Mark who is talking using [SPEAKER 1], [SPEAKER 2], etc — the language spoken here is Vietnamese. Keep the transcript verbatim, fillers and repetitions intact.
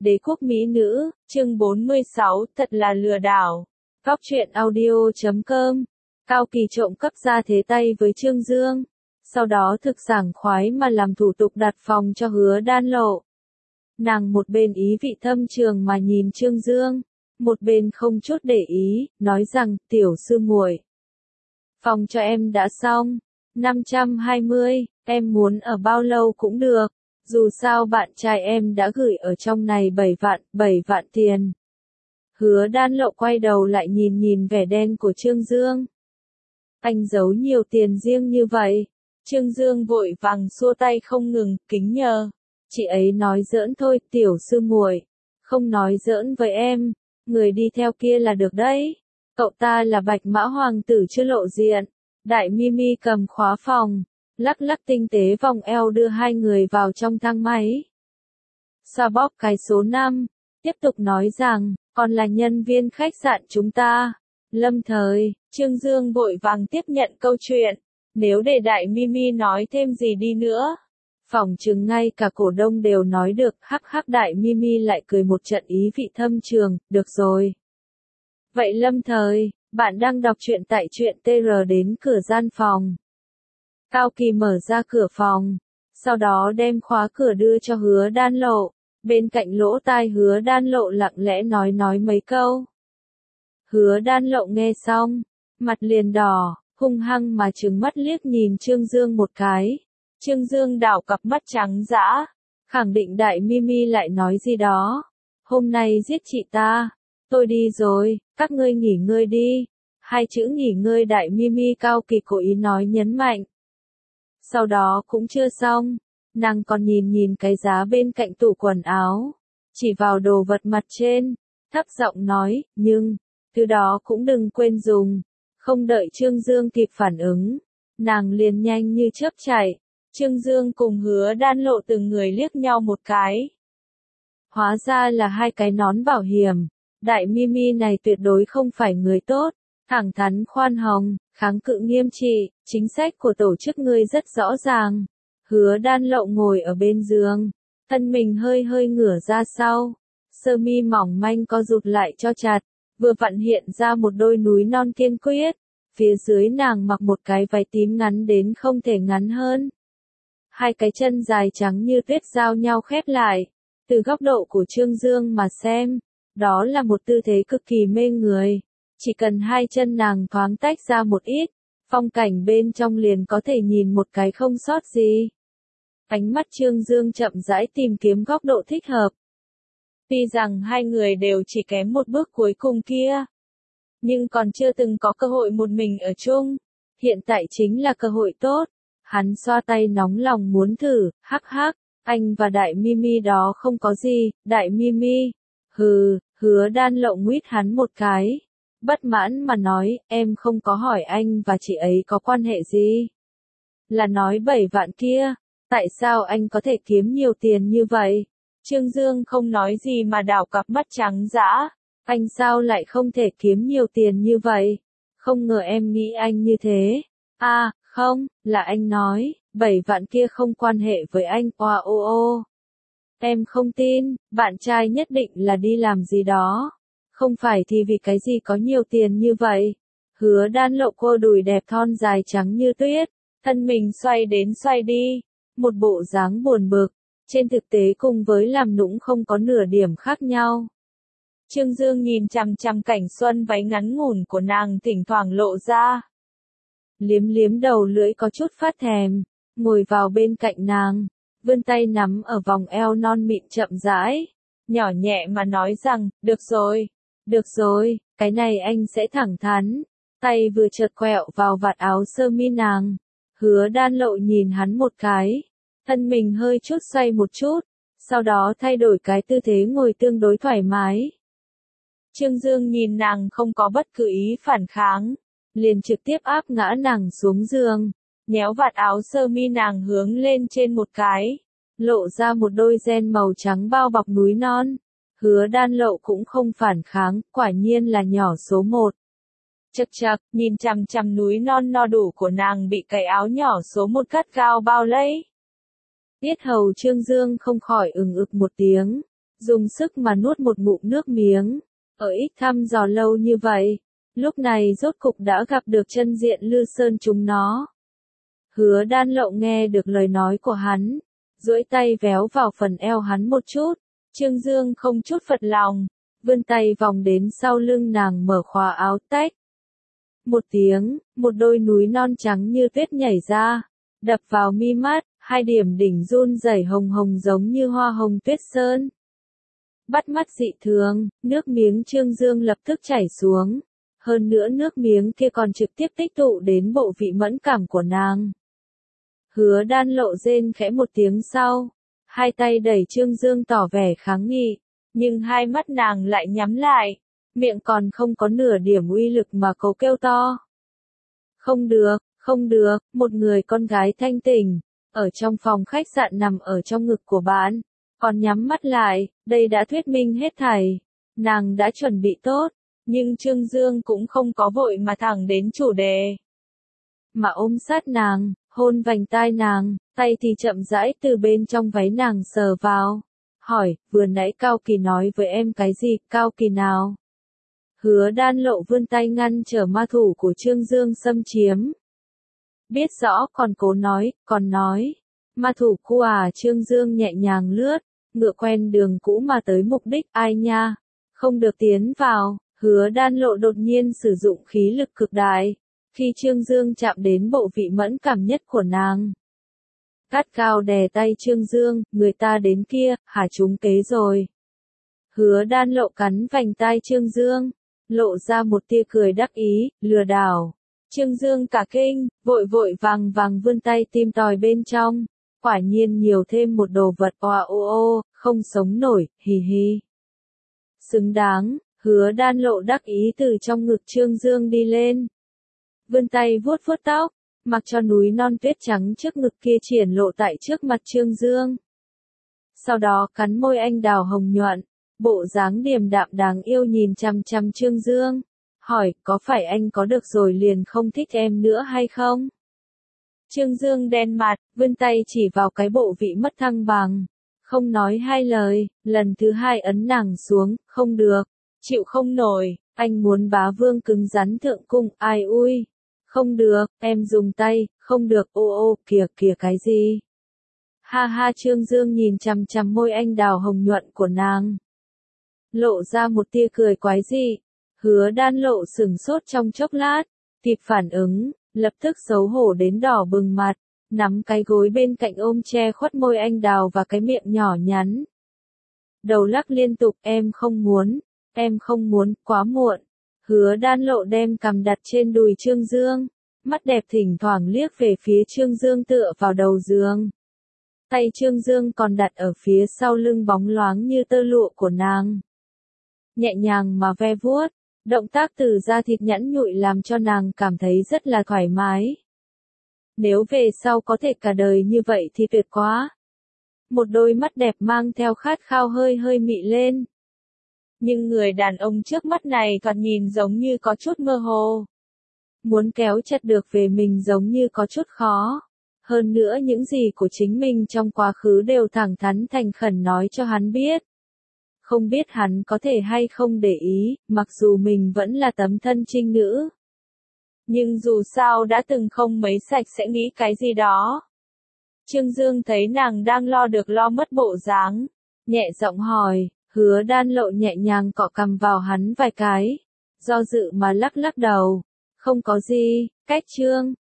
[SPEAKER 1] Đế quốc mỹ nữ, chương bốn mươi sáu, thật là lừa đảo. Góc truyện audio chấm com. Cao Kỳ trộm cắp ra thế tay với Trương Dương. Sau đó thực sảng khoái mà làm thủ tục đặt phòng cho Hứa Đan Lộ. Nàng một bên ý vị thâm trường mà nhìn Trương Dương, một bên không chút để ý, nói rằng, tiểu sư muội, phòng cho em đã xong, năm trăm hai mươi, em muốn ở bao lâu cũng được, dù sao bạn trai em đã gửi ở trong này bảy vạn, bảy vạn tiền. Hứa Đan Lộ quay đầu lại nhìn nhìn vẻ đen của Trương Dương. Anh giấu nhiều tiền riêng như vậy. Trương Dương vội vàng xua tay không ngừng, kính nhờ. Chị ấy nói giỡn thôi, tiểu sư muội, không nói giỡn với em, người đi theo kia là được đấy. Cậu ta là Bạch Mã Hoàng tử chưa lộ diện. Đại Mimi cầm khóa phòng, lắc lắc tinh tế vòng eo đưa hai người vào trong thang máy. Xoa bóp cái số năm, tiếp tục nói rằng, còn là nhân viên khách sạn chúng ta. Lâm thời, Trương Dương vội vàng tiếp nhận câu chuyện. Nếu để Đại Mimi nói thêm gì đi nữa, phỏng chừng ngay cả cổ đông đều nói được. Hắc hắc, Đại Mimi lại cười một trận ý vị thâm trường. Được rồi. Vậy Lâm thời, bạn đang đọc truyện tại truyện tê rờ đến cửa gian phòng. Cao Kỳ mở ra cửa phòng, sau đó đem khóa cửa đưa cho Hứa Đan Lộ. Bên cạnh lỗ tai Hứa Đan Lộ lặng lẽ nói nói mấy câu. Hứa Đan Lộ nghe xong, mặt liền đỏ, hung hăng mà trừng mắt liếc nhìn Trương Dương một cái. Trương Dương đảo cặp mắt trắng dã, khẳng định Đại Mimi lại nói gì đó. Hôm nay giết chị ta, tôi đi rồi, các ngươi nghỉ ngơi đi. Hai chữ nghỉ ngơi Đại Mimi Cao Kỳ cố ý nói nhấn mạnh. Sau đó cũng chưa xong, nàng còn nhìn nhìn cái giá bên cạnh tủ quần áo, chỉ vào đồ vật mặt trên, thấp giọng nói, nhưng, thứ đó cũng đừng quên dùng. Không đợi Trương Dương kịp phản ứng, nàng liền nhanh như chớp chạy. Trương Dương cùng Hứa Đan Lộ từng người liếc nhau một cái. Hóa ra là hai cái nón bảo hiểm. Đại Mimi này tuyệt đối không phải người tốt, thẳng thắn khoan hồng, kháng cự nghiêm trị, chính sách của tổ chức ngươi rất rõ ràng. Hứa Đan Lộ ngồi ở bên giường, thân mình hơi hơi ngửa ra sau, sơ mi mỏng manh co rụt lại cho chặt, vừa vặn hiện ra một đôi núi non kiên quyết. Phía dưới nàng mặc một cái váy tím ngắn đến không thể ngắn hơn. Hai cái chân dài trắng như tuyết giao nhau khép lại. Từ góc độ của Trương Dương mà xem, đó là một tư thế cực kỳ mê người. Chỉ cần hai chân nàng thoáng tách ra một ít, phong cảnh bên trong liền có thể nhìn một cái không sót gì. Ánh mắt Trương Dương chậm rãi tìm kiếm góc độ thích hợp. Tuy rằng hai người đều chỉ kém một bước cuối cùng kia, nhưng còn chưa từng có cơ hội một mình ở chung. Hiện tại chính là cơ hội tốt. Hắn xoa tay nóng lòng muốn thử, hắc hắc, anh và Đại Mimi đó không có gì. Đại Mimi, hừ, Hứa Đan Lộ nguyết hắn một cái. Bất mãn mà nói, em không có hỏi anh và chị ấy có quan hệ gì. Là nói bảy vạn kia, tại sao anh có thể kiếm nhiều tiền như vậy? Trương Dương không nói gì mà đảo cặp mắt trắng dã. Anh sao lại không thể kiếm nhiều tiền như vậy? Không ngờ em nghĩ anh như thế. À, không, là anh nói, bảy vạn kia không quan hệ với anh. Oa ô ô. Em không tin, bạn trai nhất định là đi làm gì đó. Không phải thì vì cái gì có nhiều tiền như vậy. Hứa Đan Lộ cô đùi đẹp thon dài trắng như tuyết, thân mình xoay đến xoay đi, một bộ dáng buồn bực, trên thực tế cùng với làm nũng không có nửa điểm khác nhau. Trương Dương nhìn chằm chằm cảnh xuân váy ngắn ngủn của nàng thỉnh thoảng lộ ra. Liếm liếm đầu lưỡi có chút phát thèm, ngồi vào bên cạnh nàng, vươn tay nắm ở vòng eo non mịn chậm rãi, nhỏ nhẹ mà nói rằng, được rồi, được rồi, cái này anh sẽ thẳng thắn. Tay vừa chợt quẹo vào vạt áo sơ mi nàng. Hứa Đan Lộ nhìn hắn một cái, thân mình hơi chút xoay một chút, sau đó thay đổi cái tư thế ngồi tương đối thoải mái. Trương Dương nhìn nàng không có bất cứ ý phản kháng, liền trực tiếp áp ngã nàng xuống giường, nhéo vạt áo sơ mi nàng hướng lên trên một cái, lộ ra một đôi ren màu trắng bao bọc núi non. Hứa Đan Lộ cũng không phản kháng, quả nhiên là nhỏ số một. Chậc chậc, nhìn chằm chằm núi non no đủ của nàng bị cái áo nhỏ số một gắt gao bao lấy. Yết hầu Trương Dương không khỏi ừng ực một tiếng, dùng sức mà nuốt một ngụm nước miếng. Ở ít thăm dò lâu như vậy, lúc này rốt cục đã gặp được chân diện Lư Sơn chúng nó. Hứa Đan Lộ nghe được lời nói của hắn, duỗi tay véo vào phần eo hắn một chút. Trương Dương không chút phật lòng, vươn tay vòng đến sau lưng nàng mở khóa áo tách. Một tiếng, một đôi núi non trắng như tuyết nhảy ra, đập vào mi mắt, hai điểm đỉnh run rẩy hồng hồng giống như hoa hồng tuyết sơn. Bắt mắt dị thường, nước miếng Trương Dương lập tức chảy xuống. Hơn nữa nước miếng kia còn trực tiếp tích tụ đến bộ vị mẫn cảm của nàng. Hứa Đan Lộ rên khẽ một tiếng sau, hai tay đẩy Trương Dương tỏ vẻ kháng nghị, nhưng hai mắt nàng lại nhắm lại, miệng còn không có nửa điểm uy lực mà cố kêu to. Không được, không được, một người con gái thanh tỉnh, ở trong phòng khách sạn nằm ở trong ngực của bạn, còn nhắm mắt lại, đây đã thuyết minh hết thảy. Nàng đã chuẩn bị tốt, nhưng Trương Dương cũng không có vội mà thẳng đến chủ đề. Mà ôm sát nàng, hôn vành tai nàng, tay thì chậm rãi từ bên trong váy nàng sờ vào. Hỏi, vừa nãy Cao Kỳ nói với em cái gì, Cao Kỳ nào? Hứa Đan Lộ vươn tay ngăn trở ma thủ của Trương Dương xâm chiếm. Biết rõ còn cố nói, còn nói. Ma thủ cu à Trương Dương nhẹ nhàng lướt, ngựa quen đường cũ mà tới mục đích, ai nha, không được tiến vào. Hứa Đan Lộ đột nhiên sử dụng khí lực cực đại, khi Trương Dương chạm đến bộ vị mẫn cảm nhất của nàng. Gắt gao đè tay Trương Dương, người ta đến kia, hả trúng kế rồi. Hứa Đan Lộ cắn vành tai Trương Dương, lộ ra một tia cười đắc ý, lừa đảo. Trương Dương cả kinh, vội vội vàng vàng vươn tay tìm tòi bên trong, quả nhiên nhiều thêm một đồ vật oa ô ô, không sống nổi, hì hì. Xứng đáng. Hứa Đan Lộ đắc ý từ trong ngực Trương Dương đi lên. Vươn tay vuốt vuốt tóc, mặc cho núi non tuyết trắng trước ngực kia triển lộ tại trước mặt Trương Dương. Sau đó cắn môi anh đào hồng nhuận, bộ dáng điềm đạm đáng yêu nhìn chằm chằm Trương Dương. Hỏi, có phải anh có được rồi liền không thích em nữa hay không? Trương Dương đen mặt, vươn tay chỉ vào cái bộ vị mất thăng bằng. Không nói hai lời, lần thứ hai ấn nàng xuống, không được. Chịu không nổi, anh muốn bá vương cứng rắn thượng cung, ai ui. Không được, em dùng tay, không được, ô ô, kìa kìa cái gì. Ha ha Trương Dương nhìn chằm chằm môi anh đào hồng nhuận của nàng. Lộ ra một tia cười quái dị. Hứa Đan Lộ sừng sốt trong chốc lát, kịp phản ứng, lập tức xấu hổ đến đỏ bừng mặt, nắm cái gối bên cạnh ôm che khuất môi anh đào và cái miệng nhỏ nhắn. Đầu lắc liên tục, em không muốn. Em không muốn, quá muộn. Hứa Đan Lộ đem cằm đặt trên đùi Trương Dương, mắt đẹp thỉnh thoảng liếc về phía Trương Dương tựa vào đầu giường. Tay Trương Dương còn đặt ở phía sau lưng bóng loáng như tơ lụa của nàng. Nhẹ nhàng mà ve vuốt, động tác từ da thịt nhẵn nhụi làm cho nàng cảm thấy rất là thoải mái. Nếu về sau có thể cả đời như vậy thì tuyệt quá. Một đôi mắt đẹp mang theo khát khao hơi hơi mị lên. Nhưng người đàn ông trước mắt này thoạt nhìn giống như có chút mơ hồ. Muốn kéo chặt được về mình giống như có chút khó. Hơn nữa những gì của chính mình trong quá khứ đều thẳng thắn thành khẩn nói cho hắn biết. Không biết hắn có thể hay không để ý, mặc dù mình vẫn là tấm thân trinh nữ. Nhưng dù sao đã từng không mấy sạch sẽ nghĩ cái gì đó. Trương Dương thấy nàng đang lo được lo mất bộ dáng, nhẹ giọng hỏi. Hứa Đan Lộ nhẹ nhàng cọ cằm vào hắn vài cái, do dự mà lắc lắc đầu. Không có gì, cách Trương,